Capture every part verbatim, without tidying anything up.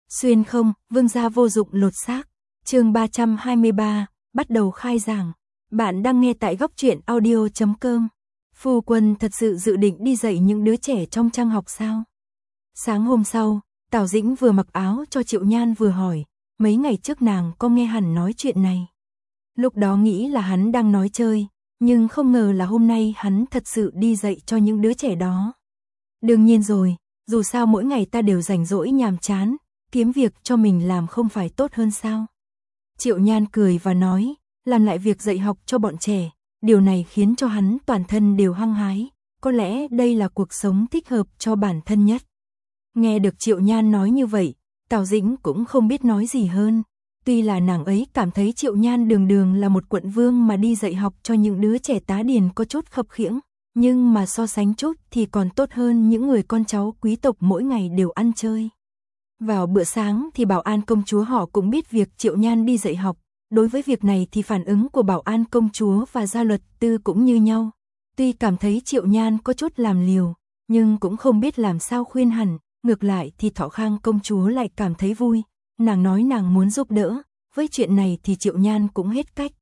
Xuyên không, vương gia vô dụng lột xác. Chương ba trăm hai mươi ba, bắt đầu khai giảng. Bạn đang nghe tại góc truyện audio chấm com. Phu quân thật sự dự định đi dạy những đứa trẻ trong trang học sao? Sáng hôm sau, Tào Dĩnh vừa mặc áo cho Triệu Nhan vừa hỏi, mấy ngày trước nàng có nghe hắn nói chuyện này. Lúc đó nghĩ là hắn đang nói chơi, nhưng không ngờ là hôm nay hắn thật sự đi dạy cho những đứa trẻ đó. Đương nhiên rồi, dù sao mỗi ngày ta đều rảnh rỗi nhàm chán, kiếm việc cho mình làm không phải tốt hơn sao? Triệu Nhan cười và nói, làm lại việc dạy học cho bọn trẻ, điều này khiến cho hắn toàn thân đều hăng hái, có lẽ đây là cuộc sống thích hợp cho bản thân nhất. Nghe được Triệu Nhan nói như vậy, Tào Dĩnh cũng không biết nói gì hơn. Tuy là nàng ấy cảm thấy Triệu Nhan đường đường là một quận vương mà đi dạy học cho những đứa trẻ tá điền có chút khập khiễng, nhưng mà so sánh chút thì còn tốt hơn những người con cháu quý tộc mỗi ngày đều ăn chơi. Vào bữa sáng thì Bảo An công chúa họ cũng biết việc Triệu Nhan đi dạy học, đối với việc này thì phản ứng của Bảo An công chúa và Gia Luật Tư cũng như nhau. Tuy cảm thấy Triệu Nhan có chút làm liều, nhưng cũng không biết làm sao khuyên hẳn, ngược lại thì Thọ Khang công chúa lại cảm thấy vui, nàng nói nàng muốn giúp đỡ, với chuyện này thì Triệu Nhan cũng hết cách.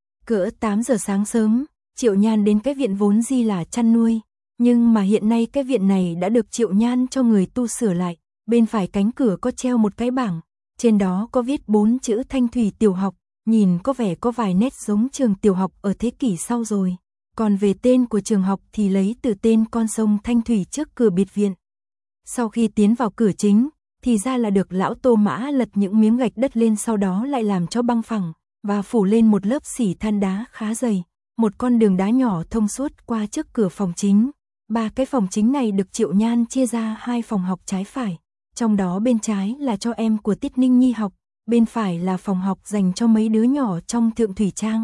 Cỡ tám giờ sáng sớm, Triệu Nhan đến cái viện vốn di là chăn nuôi, nhưng mà hiện nay cái viện này đã được Triệu Nhan cho người tu sửa lại, bên phải cánh cửa có treo một cái bảng, trên đó có viết bốn chữ Thanh Thủy tiểu học, nhìn có vẻ có vài nét giống trường tiểu học ở thế kỷ sau rồi, còn về tên của trường học thì lấy từ tên con sông Thanh Thủy trước cửa biệt viện. Sau khi tiến vào cửa chính, thì ra là được lão Tô Mã lật những miếng gạch đất lên, sau đó lại làm cho băng phẳng và phủ lên một lớp xỉ than đá khá dày, một con đường đá nhỏ thông suốt qua trước cửa phòng chính. Ba cái phòng chính này được Triệu Nhan chia ra hai phòng học trái phải, trong đó bên trái là cho em của Tiết Ninh Nhi học, bên phải là phòng học dành cho mấy đứa nhỏ trong Thượng Thủy Trang.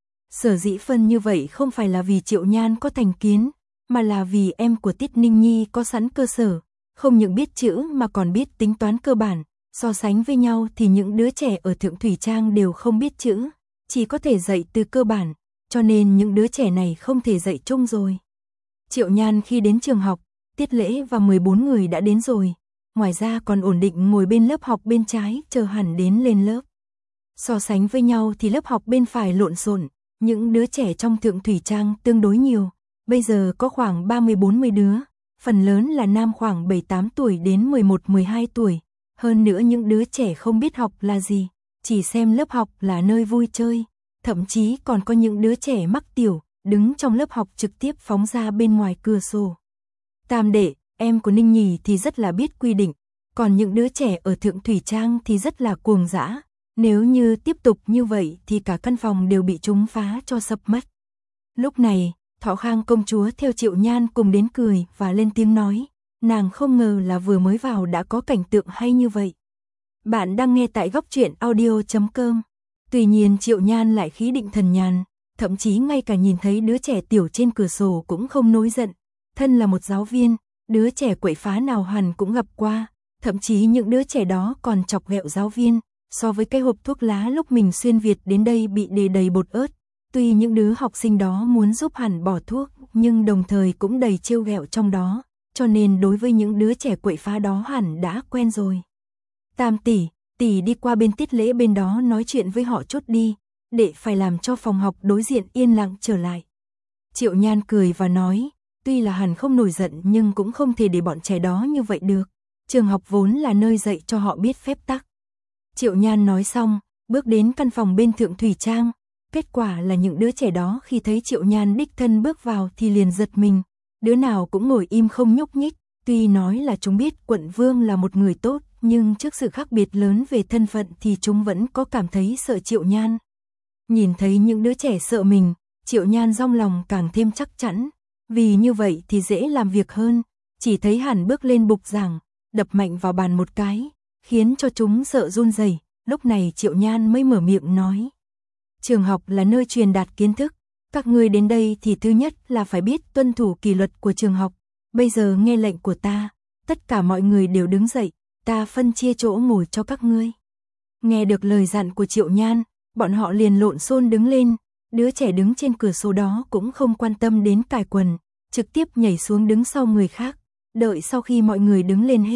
Sở dĩ phân như vậy không phải là vì Triệu Nhan có thành kiến, mà là vì em của Tiết Ninh Nhi có sẵn cơ sở, không những biết chữ mà còn biết tính toán cơ bản, so sánh với nhau thì những đứa trẻ ở Thượng Thủy Trang đều không biết chữ, chỉ có thể dạy từ cơ bản, cho nên những đứa trẻ này không thể dạy chung rồi. Triệu Nhan khi đến trường học, Tiết Lễ và mười bốn người đã đến rồi, ngoài ra còn ổn định ngồi bên lớp học bên trái chờ hẳn đến lên lớp. So sánh với nhau thì lớp học bên phải lộn xộn, những đứa trẻ trong Thượng Thủy Trang tương đối nhiều, bây giờ có khoảng ba mươi bốn mươi đứa, phần lớn là nam khoảng bảy tám tuổi đến mười một mười hai tuổi, hơn nữa những đứa trẻ không biết học là gì, chỉ xem lớp học là nơi vui chơi, thậm chí còn có những đứa trẻ mắc tiểu, đứng trong lớp học trực tiếp phóng ra bên ngoài cửa sổ. Tam đệ, em của Ninh Nhì thì rất là biết quy định, còn những đứa trẻ ở Thượng Thủy Trang thì rất là cuồng dã, nếu như tiếp tục như vậy thì cả căn phòng đều bị chúng phá cho sập mất. Lúc này, Thọ Khang công chúa theo Triệu Nhan cùng đến cười và lên tiếng nói, nàng không ngờ là vừa mới vào đã có cảnh tượng hay như vậy. Bạn đang nghe tại góc truyện audio chấm com. Tuy nhiên Triệu Nhan lại khí định thần nhàn, thậm chí ngay cả nhìn thấy đứa trẻ tiểu trên cửa sổ cũng không nổi giận. Thân là một giáo viên, đứa trẻ quậy phá nào hẳn cũng gặp qua, thậm chí những đứa trẻ đó còn chọc ghẹo giáo viên, so với cái hộp thuốc lá lúc mình xuyên Việt đến đây bị đề đầy bột ớt. Tuy những đứa học sinh đó muốn giúp hẳn bỏ thuốc, nhưng đồng thời cũng đầy trêu ghẹo trong đó, cho nên đối với những đứa trẻ quậy phá đó hẳn đã quen rồi. Tam tỷ, tỷ đi qua bên Tiết Lễ bên đó nói chuyện với họ chút đi, để phải làm cho phòng học đối diện yên lặng trở lại. Triệu Nhan cười và nói, tuy là hẳn không nổi giận nhưng cũng không thể để bọn trẻ đó như vậy được, trường học vốn là nơi dạy cho họ biết phép tắc. Triệu Nhan nói xong, bước đến căn phòng bên Thượng Thủy Trang. Kết quả là những đứa trẻ đó khi thấy Triệu Nhan đích thân bước vào thì liền giật mình, đứa nào cũng ngồi im không nhúc nhích, tuy nói là chúng biết quận vương là một người tốt, nhưng trước sự khác biệt lớn về thân phận thì chúng vẫn có cảm thấy sợ Triệu Nhan. Nhìn thấy những đứa trẻ sợ mình, Triệu Nhan trong lòng càng thêm chắc chắn, vì như vậy thì dễ làm việc hơn, chỉ thấy hẳn bước lên bục giảng, đập mạnh vào bàn một cái, khiến cho chúng sợ run rẩy. Lúc này Triệu Nhan mới mở miệng nói. Trường học là nơi truyền đạt kiến thức, các ngươi đến đây thì thứ nhất là phải biết tuân thủ kỷ luật của trường học, bây giờ nghe lệnh của ta, tất cả mọi người đều đứng dậy, ta phân chia chỗ ngồi cho các ngươi. Nghe được lời dặn của Triệu Nhan, bọn họ liền lộn xôn đứng lên, đứa trẻ đứng trên cửa sổ đó cũng không quan tâm đến cài quần, trực tiếp nhảy xuống đứng sau người khác, đợi sau khi mọi người đứng lên hết,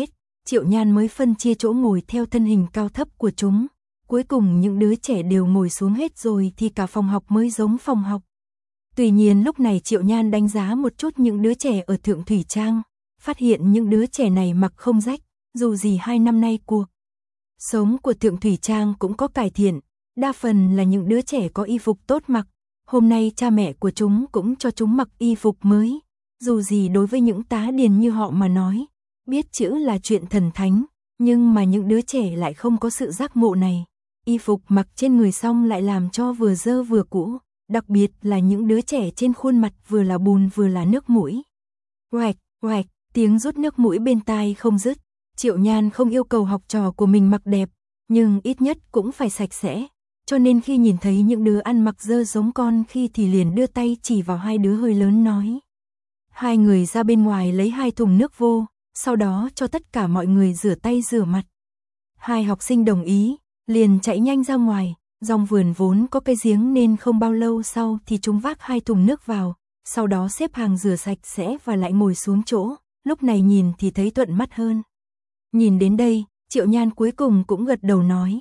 Triệu Nhan mới phân chia chỗ ngồi theo thân hình cao thấp của chúng. Cuối cùng những đứa trẻ đều ngồi xuống hết rồi thì cả phòng học mới giống phòng học. Tuy nhiên lúc này Triệu Nhan đánh giá một chút những đứa trẻ ở Thượng Thủy Trang, phát hiện những đứa trẻ này mặc không rách, dù gì hai năm nay cuộc sống của Thượng Thủy Trang cũng có cải thiện, đa phần là những đứa trẻ có y phục tốt mặc. Hôm nay cha mẹ của chúng cũng cho chúng mặc y phục mới, dù gì đối với những tá điền như họ mà nói, biết chữ là chuyện thần thánh, nhưng mà những đứa trẻ lại không có sự giác ngộ này. Y phục mặc trên người xong lại làm cho vừa dơ vừa cũ, đặc biệt là những đứa trẻ trên khuôn mặt vừa là bùn vừa là nước mũi. Oạch, oạch, tiếng rút nước mũi bên tai không dứt. Triệu Nhan không yêu cầu học trò của mình mặc đẹp, nhưng ít nhất cũng phải sạch sẽ. Cho nên khi nhìn thấy những đứa ăn mặc dơ giống con khi thì liền đưa tay chỉ vào hai đứa hơi lớn nói. Hai người ra bên ngoài lấy hai thùng nước vô, sau đó cho tất cả mọi người rửa tay rửa mặt. Hai học sinh đồng ý, liền chạy nhanh ra ngoài. Dòng vườn vốn có cây giếng nên không bao lâu sau thì chúng vác hai thùng nước vào, sau đó xếp hàng rửa sạch sẽ và lại ngồi xuống chỗ, lúc này nhìn thì thấy thuận mắt hơn. Nhìn đến đây, Triệu Nhan cuối cùng cũng gật đầu nói.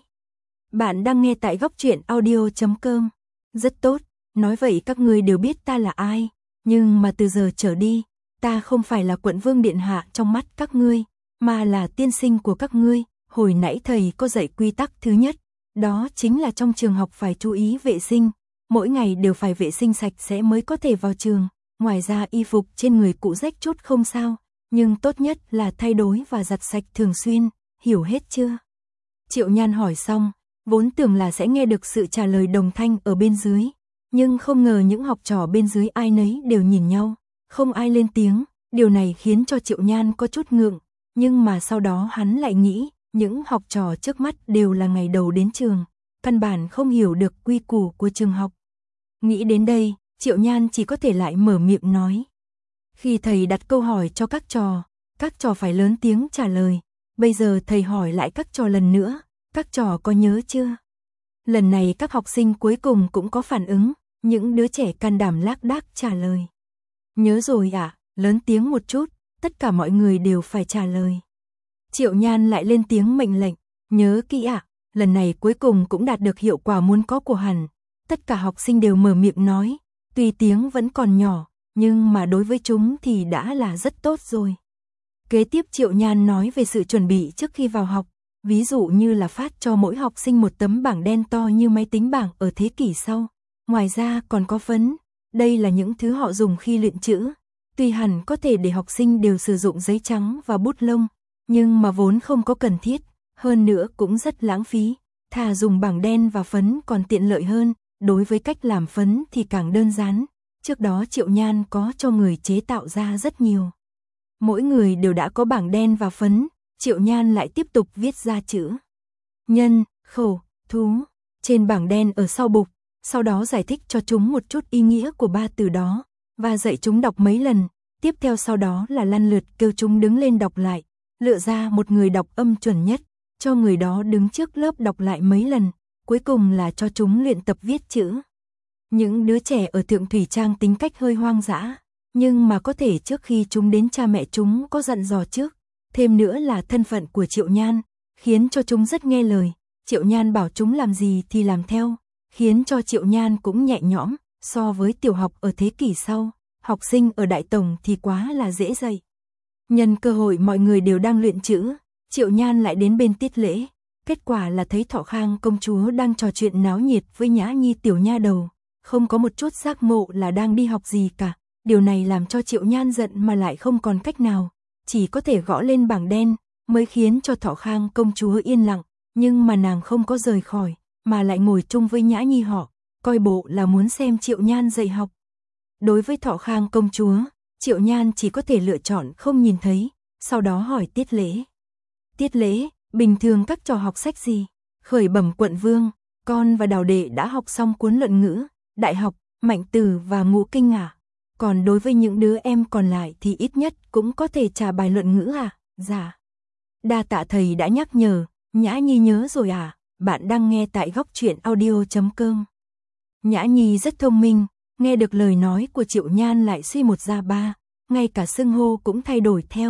Bạn đang nghe tại góc truyện audio chấm com. Rất tốt, nói vậy các ngươi đều biết ta là ai, nhưng mà từ giờ trở đi, ta không phải là quận vương điện hạ trong mắt các ngươi, mà là tiên sinh của các ngươi. Hồi nãy thầy có dạy quy tắc thứ nhất, đó chính là trong trường học phải chú ý vệ sinh, mỗi ngày đều phải vệ sinh sạch sẽ mới có thể vào trường. Ngoài ra y phục trên người cũ rách chút không sao, nhưng tốt nhất là thay đổi và giặt sạch thường xuyên, hiểu hết chưa? Triệu Nhan hỏi xong, vốn tưởng là sẽ nghe được sự trả lời đồng thanh ở bên dưới, nhưng không ngờ những học trò bên dưới ai nấy đều nhìn nhau, không ai lên tiếng, điều này khiến cho Triệu Nhan có chút ngượng, nhưng mà sau đó hắn lại nghĩ, những học trò trước mắt đều là ngày đầu đến trường, căn bản không hiểu được quy củ của trường học. Nghĩ đến đây, Triệu Nhan chỉ có thể lại mở miệng nói. Khi thầy đặt câu hỏi cho các trò, các trò phải lớn tiếng trả lời, bây giờ thầy hỏi lại các trò lần nữa, các trò có nhớ chưa? Lần này các học sinh cuối cùng cũng có phản ứng, những đứa trẻ can đảm lác đác trả lời. Nhớ rồi ạ, à, lớn tiếng một chút, tất cả mọi người đều phải trả lời. Triệu Nhan lại lên tiếng mệnh lệnh, nhớ kỹ ạ, à, lần này cuối cùng cũng đạt được hiệu quả muốn có của hẳn. Tất cả học sinh đều mở miệng nói, tuy tiếng vẫn còn nhỏ, nhưng mà đối với chúng thì đã là rất tốt rồi. Kế tiếp Triệu Nhan nói về sự chuẩn bị trước khi vào học, ví dụ như là phát cho mỗi học sinh một tấm bảng đen to như máy tính bảng ở thế kỷ sau. Ngoài ra còn có phấn, đây là những thứ họ dùng khi luyện chữ. Tuy hẳn có thể để học sinh đều sử dụng giấy trắng và bút lông, nhưng mà vốn không có cần thiết, hơn nữa cũng rất lãng phí. Thà dùng bảng đen và phấn còn tiện lợi hơn, đối với cách làm phấn thì càng đơn giản. Trước đó Triệu Nhan có cho người chế tạo ra rất nhiều. Mỗi người đều đã có bảng đen và phấn, Triệu Nhan lại tiếp tục viết ra chữ nhân, khẩu, thú trên bảng đen ở sau bục, sau đó giải thích cho chúng một chút ý nghĩa của ba từ đó, và dạy chúng đọc mấy lần, tiếp theo sau đó là lăn lượt kêu chúng đứng lên đọc lại, lựa ra một người đọc âm chuẩn nhất, cho người đó đứng trước lớp đọc lại mấy lần, cuối cùng là cho chúng luyện tập viết chữ. Những đứa trẻ ở Thượng Thủy Trang tính cách hơi hoang dã, nhưng mà có thể trước khi chúng đến cha mẹ chúng có dặn dò trước, thêm nữa là thân phận của Triệu Nhan, khiến cho chúng rất nghe lời, Triệu Nhan bảo chúng làm gì thì làm theo, khiến cho Triệu Nhan cũng nhẹ nhõm, so với tiểu học ở thế kỷ sau, học sinh ở Đại Tổng thì quá là dễ dạy. Nhân cơ hội mọi người đều đang luyện chữ, Triệu Nhan lại đến bên tiết lễ, kết quả là thấy Thọ Khang công chúa đang trò chuyện náo nhiệt với Nhã Nhi tiểu nha đầu, không có một chút giác ngộ là đang đi học gì cả. Điều này làm cho Triệu Nhan giận mà lại không còn cách nào, chỉ có thể gõ lên bảng đen, mới khiến cho Thọ Khang công chúa yên lặng, nhưng mà nàng không có rời khỏi, mà lại ngồi chung với Nhã Nhi họ, coi bộ là muốn xem Triệu Nhan dạy học. Đối với Thọ Khang công chúa, Triệu Nhan chỉ có thể lựa chọn không nhìn thấy, sau đó hỏi Tiết Lễ. Tiết Lễ, bình thường các trò học sách gì? Khởi bẩm quận vương, con và Đào Đệ đã học xong cuốn luận ngữ, đại học, mạnh từ và ngũ kinh à? Còn đối với những đứa em còn lại thì ít nhất cũng có thể trả bài luận ngữ à? Dạ. Đa tạ thầy đã nhắc nhở, Nhã Nhi nhớ rồi à? Bạn đang nghe tại góc truyện audio chấm com. Nhã Nhi rất thông minh, nghe được lời nói của Triệu Nhan lại suy một ra ba, ngay cả xưng hô cũng thay đổi theo.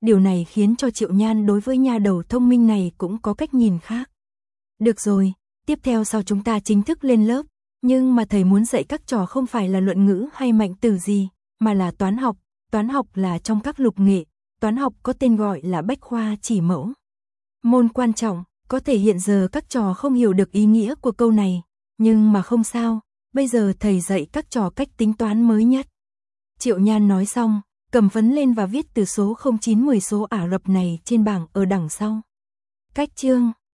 điều này khiến cho Triệu Nhan đối với nha đầu thông minh này cũng có cách nhìn khác. Được rồi, tiếp theo sau chúng ta chính thức lên lớp, nhưng mà thầy muốn dạy các trò không phải là luận ngữ hay mạnh từ gì, mà là toán học, toán học là trong các lục nghệ, toán học có tên gọi là bách khoa chỉ mẫu. Môn quan trọng, có thể hiện giờ các trò không hiểu được ý nghĩa của câu này, nhưng mà không sao, bây giờ thầy dạy các trò cách tính toán mới nhất. Triệu Nhan nói xong, cầm phấn lên và viết từ số không chín mười số Ả Rập này trên bảng ở đằng sau. Cách chương